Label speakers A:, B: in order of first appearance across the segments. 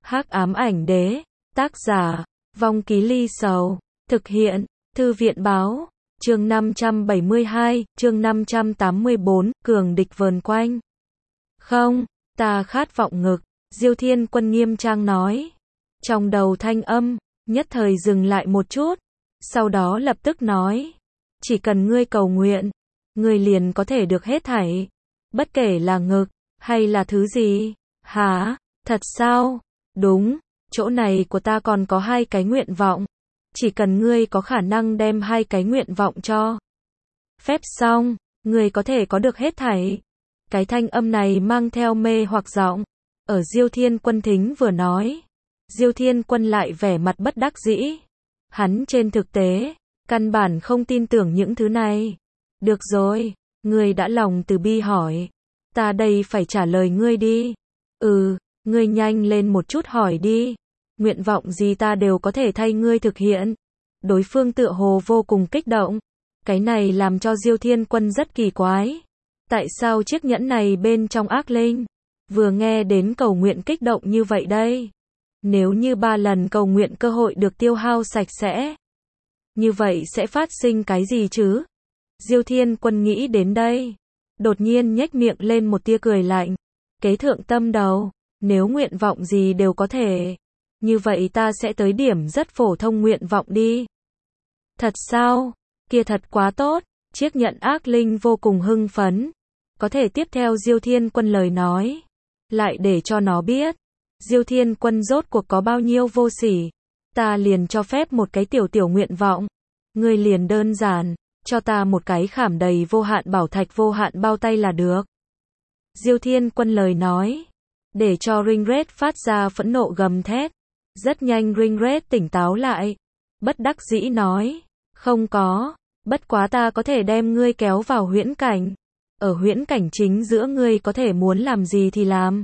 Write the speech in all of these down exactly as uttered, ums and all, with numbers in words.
A: Hắc ám ảnh đế, tác giả, Vong Ký Ly Sầu, thực hiện, Thư viện báo, chương năm trăm bảy mươi hai, chương năm trăm tám mươi bốn, cường địch vờn quanh. Không, ta khát vọng ngực, Diêu Thiên Quân nghiêm trang nói. Trong đầu thanh âm, nhất thời dừng lại một chút, sau đó lập tức nói. Chỉ cần ngươi cầu nguyện, ngươi liền có thể được hết thảy. Bất kể là ngực, hay là thứ gì. Hả, thật sao? Đúng, chỗ này của ta còn có hai cái nguyện vọng. Chỉ cần ngươi có khả năng đem hai cái nguyện vọng cho phép xong, ngươi có thể có được hết thảy. Cái thanh âm này mang theo mê hoặc giọng. Ở Diêu Thiên Quân thính vừa nói. Diêu Thiên Quân lại vẻ mặt bất đắc dĩ. Hắn trên thực tế, căn bản không tin tưởng những thứ này. Được rồi, ngươi đã lòng từ bi hỏi. Ta đây phải trả lời ngươi đi. Ừ, ngươi nhanh lên một chút hỏi đi. Nguyện vọng gì ta đều có thể thay ngươi thực hiện. Đối phương tựa hồ vô cùng kích động. Cái này làm cho Diêu Thiên Quân rất kỳ quái. Tại sao chiếc nhẫn này bên trong ác linh vừa nghe đến cầu nguyện kích động như vậy đây? Nếu như ba lần cầu nguyện cơ hội được tiêu hao sạch sẽ, như vậy sẽ phát sinh cái gì chứ? Diêu Thiên Quân nghĩ đến đây, đột nhiên nhếch miệng lên một tia cười lạnh. Kế thượng tâm đầu, nếu nguyện vọng gì đều có thể, như vậy ta sẽ tới điểm rất phổ thông nguyện vọng đi. Thật sao? Kia thật quá tốt. Chiếc nhẫn ác linh vô cùng hưng phấn. Có thể tiếp theo Diêu Thiên Quân lời nói, lại để cho nó biết Diêu Thiên Quân rốt cuộc có bao nhiêu vô sỉ. Ta liền cho phép một cái tiểu tiểu nguyện vọng. Ngươi liền đơn giản cho ta một cái khảm đầy vô hạn bảo thạch vô hạn bao tay là được. Diêu Thiên Quân lời nói, để cho Ringred phát ra phẫn nộ gầm thét. Rất nhanh Ringred tỉnh táo lại, bất đắc dĩ nói, không có, bất quá ta có thể đem ngươi kéo vào huyễn cảnh. Ở huyễn cảnh chính giữa ngươi có thể muốn làm gì thì làm.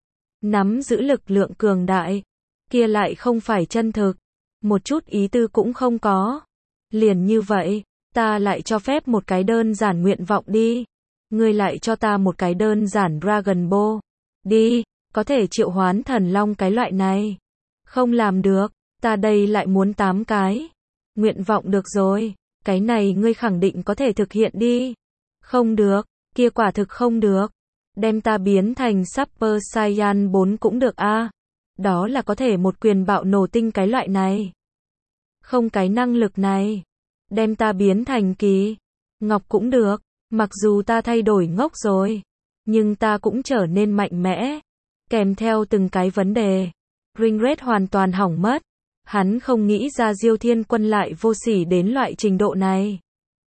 A: Nắm giữ lực lượng cường đại, kia lại không phải chân thực, một chút ý tư cũng không có. Liền như vậy, ta lại cho phép một cái đơn giản nguyện vọng đi. Ngươi lại cho ta một cái đơn giản Dragon Ball. Đi, có thể triệu hoán thần long cái loại này. Không làm được, ta đây lại muốn tám cái. Nguyện vọng được rồi, cái này ngươi khẳng định có thể thực hiện đi. Không được, kia quả thực không được. Đem ta biến thành Super Saiyan bốn cũng được a. À. Đó là có thể một quyền bạo nổ tinh cái loại này. Không cái năng lực này. Đem ta biến thành Kỳ Ngọc cũng được. Mặc dù ta thay đổi ngốc rồi, nhưng ta cũng trở nên mạnh mẽ. Kèm theo từng cái vấn đề, Ringred hoàn toàn hỏng mất. Hắn không nghĩ ra Diêu Thiên Quân lại vô sỉ đến loại trình độ này.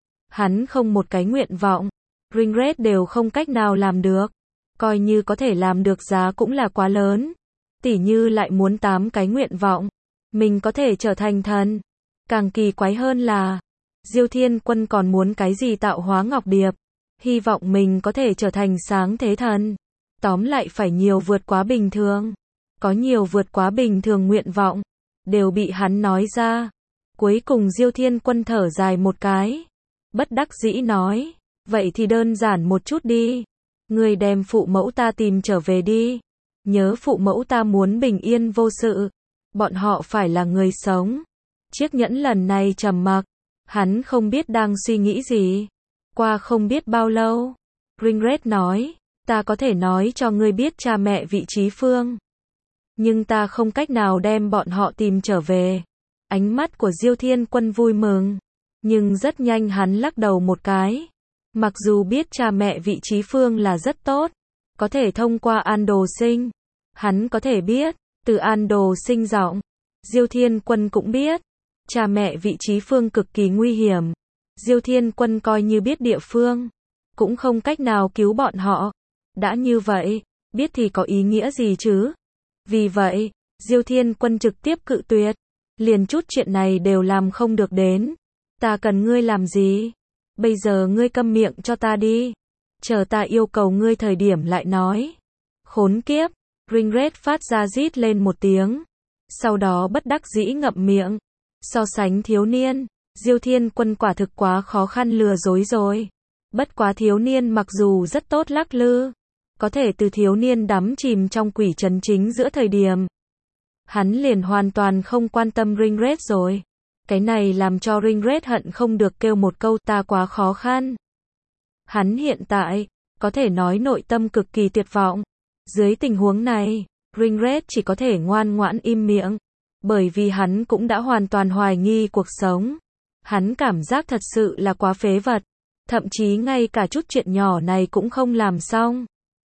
A: Hắn không một cái nguyện vọng, Ringred đều không cách nào làm được. Coi như có thể làm được giá cũng là quá lớn. Tỉ như lại muốn tám cái nguyện vọng, mình có thể trở thành thần. Càng kỳ quái hơn là, Diêu Thiên Quân còn muốn cái gì tạo hóa ngọc điệp. Hy vọng mình có thể trở thành sáng thế thần. Tóm lại phải nhiều vượt quá bình thường. Có nhiều vượt quá bình thường nguyện vọng, đều bị hắn nói ra. Cuối cùng Diêu Thiên Quân thở dài một cái. Bất đắc dĩ nói, vậy thì đơn giản một chút đi. Ngươi đem phụ mẫu ta tìm trở về đi. Nhớ phụ mẫu ta muốn bình yên vô sự. Bọn họ phải là người sống. Chiếc nhẫn lần này trầm mặc. Hắn không biết đang suy nghĩ gì. Qua không biết bao lâu, Ringred nói, ta có thể nói cho ngươi biết cha mẹ vị trí phương. Nhưng ta không cách nào đem bọn họ tìm trở về. Ánh mắt của Diêu Thiên Quân vui mừng. Nhưng rất nhanh hắn lắc đầu một cái. Mặc dù biết cha mẹ vị trí phương là rất tốt. Có thể thông qua An Đồ Sinh. Hắn có thể biết, từ An Đồ Sinh giọng. Diêu Thiên Quân cũng biết. Cha mẹ vị trí phương cực kỳ nguy hiểm. Diêu Thiên Quân coi như biết địa phương, cũng không cách nào cứu bọn họ. Đã như vậy, biết thì có ý nghĩa gì chứ? Vì vậy, Diêu Thiên Quân trực tiếp cự tuyệt. Liền chút chuyện này đều làm không được đến. Ta cần ngươi làm gì? Bây giờ ngươi câm miệng cho ta đi. Chờ ta yêu cầu ngươi thời điểm lại nói. Khốn kiếp, Ringred phát ra rít lên một tiếng. Sau đó bất đắc dĩ ngậm miệng. So sánh thiếu niên, Diêu Thiên Quân quả thực quá khó khăn lừa dối rồi. Bất quá thiếu niên mặc dù rất tốt lắc lư, có thể từ thiếu niên đắm chìm trong quỷ trần chính giữa thời điểm, hắn liền hoàn toàn không quan tâm Ringred rồi. Cái này làm cho Ringred hận không được kêu một câu ta quá khó khăn. Hắn hiện tại, có thể nói nội tâm cực kỳ tuyệt vọng. Dưới tình huống này, Ringred chỉ có thể ngoan ngoãn im miệng. Bởi vì hắn cũng đã hoàn toàn hoài nghi cuộc sống. Hắn cảm giác thật sự là quá phế vật. Thậm chí ngay cả chút chuyện nhỏ này cũng không làm xong.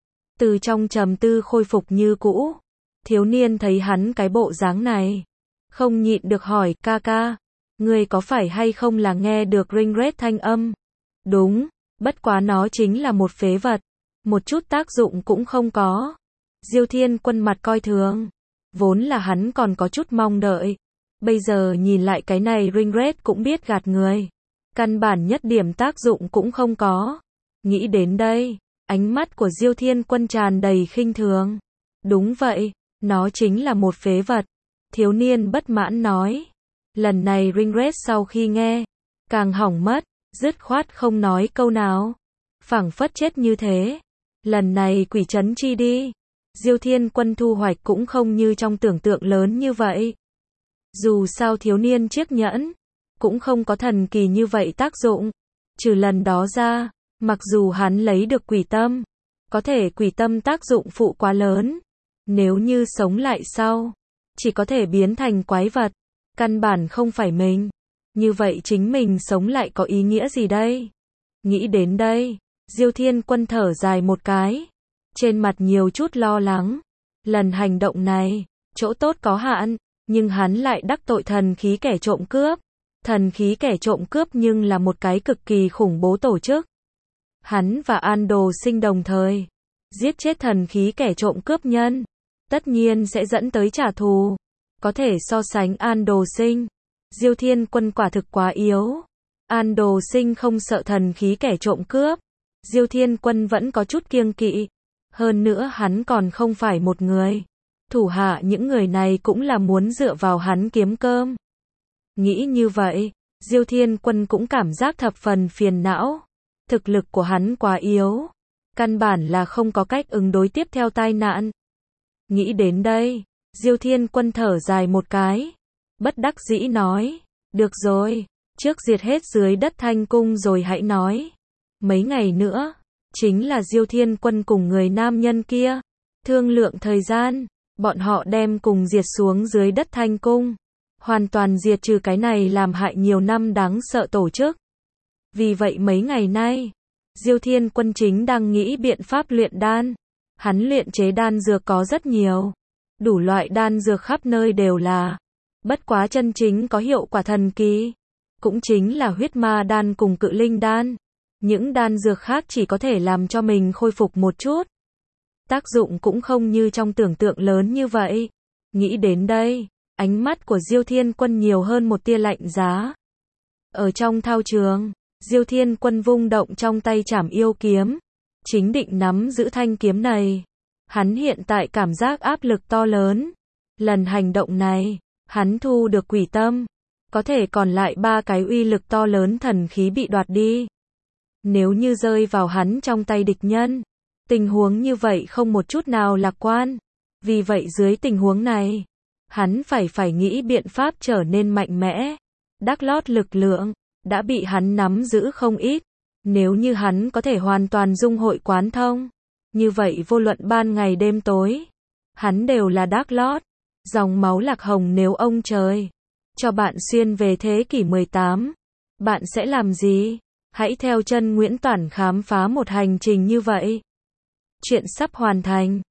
A: Từ trong trầm tư khôi phục như cũ. Thiếu niên thấy hắn cái bộ dáng này. Không nhịn được hỏi ca ca. Ngươi có phải hay không là nghe được Ringred thanh âm? Đúng, bất quá nó chính là một phế vật. Một chút tác dụng cũng không có. Diêu Thiên Quân mặt coi thường. Vốn là hắn còn có chút mong đợi. Bây giờ nhìn lại cái này Ringred cũng biết gạt người. Căn bản nhất điểm tác dụng cũng không có. Nghĩ đến đây, ánh mắt của Diêu Thiên Quân tràn đầy khinh thường. Đúng vậy, nó chính là một phế vật. Thiếu niên bất mãn nói. Lần này Ringred sau khi nghe, càng hỏng mất, dứt khoát không nói câu nào. Phảng phất chết như thế. Lần này quỷ trấn chi đi. Diêu Thiên Quân thu hoạch cũng không như trong tưởng tượng lớn như vậy. Dù sao thiếu niên chiếc nhẫn, cũng không có thần kỳ như vậy tác dụng. Trừ lần đó ra, mặc dù hắn lấy được quỷ tâm, có thể quỷ tâm tác dụng phụ quá lớn. Nếu như sống lại sau, chỉ có thể biến thành quái vật. Căn bản không phải mình. Như vậy chính mình sống lại có ý nghĩa gì đây? Nghĩ đến đây, Diêu Thiên Quân thở dài một cái. Trên mặt nhiều chút lo lắng. Lần hành động này, chỗ tốt có hạn, nhưng hắn lại đắc tội thần khí kẻ trộm cướp. Thần khí kẻ trộm cướp nhưng là một cái cực kỳ khủng bố tổ chức. Hắn và An Đồ Sinh đồng thời giết chết thần khí kẻ trộm cướp nhân, tất nhiên sẽ dẫn tới trả thù. Có thể so sánh An Đồ Sinh, Diêu Thiên Quân quả thực quá yếu. An Đồ Sinh không sợ thần khí kẻ trộm cướp, Diêu Thiên Quân vẫn có chút kiêng kỵ. Hơn nữa hắn còn không phải một người. Thủ hạ những người này cũng là muốn dựa vào hắn kiếm cơm. Nghĩ như vậy, Diêu Thiên Quân cũng cảm giác thập phần phiền não. Thực lực của hắn quá yếu. Căn bản là không có cách ứng đối tiếp theo tai nạn. Nghĩ đến đây, Diêu Thiên Quân thở dài một cái. Bất đắc dĩ nói. Được rồi, trước diệt hết dưới đất Thanh Cung rồi hãy nói. Mấy ngày nữa, chính là Diêu Thiên Quân cùng người nam nhân kia. Thương lượng thời gian, bọn họ đem cùng diệt xuống dưới đất Thanh Cung. Hoàn toàn diệt trừ cái này làm hại nhiều năm đáng sợ tổ chức. Vì vậy mấy ngày nay, Diêu Thiên Quân chính đang nghĩ biện pháp luyện đan. Hắn luyện chế đan dược có rất nhiều. Đủ loại đan dược khắp nơi đều là. Bất quá chân chính có hiệu quả thần kỳ. Cũng chính là huyết ma đan cùng cự linh đan. Những đan dược khác chỉ có thể làm cho mình khôi phục một chút. Tác dụng cũng không như trong tưởng tượng lớn như vậy. Nghĩ đến đây, ánh mắt của Diêu Thiên Quân nhiều hơn một tia lạnh giá. Ở trong thao trường, Diêu Thiên Quân vung động trong tay trảm yêu kiếm. Chính định nắm giữ thanh kiếm này. Hắn hiện tại cảm giác áp lực to lớn. Lần hành động này, hắn thu được quỷ tâm. Có thể còn lại ba cái uy lực to lớn thần khí bị đoạt đi. Nếu như rơi vào hắn trong tay địch nhân, tình huống như vậy không một chút nào lạc quan. Vì vậy dưới tình huống này, hắn phải phải nghĩ biện pháp trở nên mạnh mẽ. Đắc lót lực lượng, đã bị hắn nắm giữ không ít. Nếu như hắn có thể hoàn toàn dung hội quán thông, như vậy vô luận ban ngày đêm tối, hắn đều là Đắc lót. Dòng máu lạc hồng nếu ông trời cho bạn xuyên về thế kỷ mười tám, bạn sẽ làm gì? Hãy theo chân Nguyễn Toản khám phá một hành trình như vậy. Chuyện sắp hoàn thành.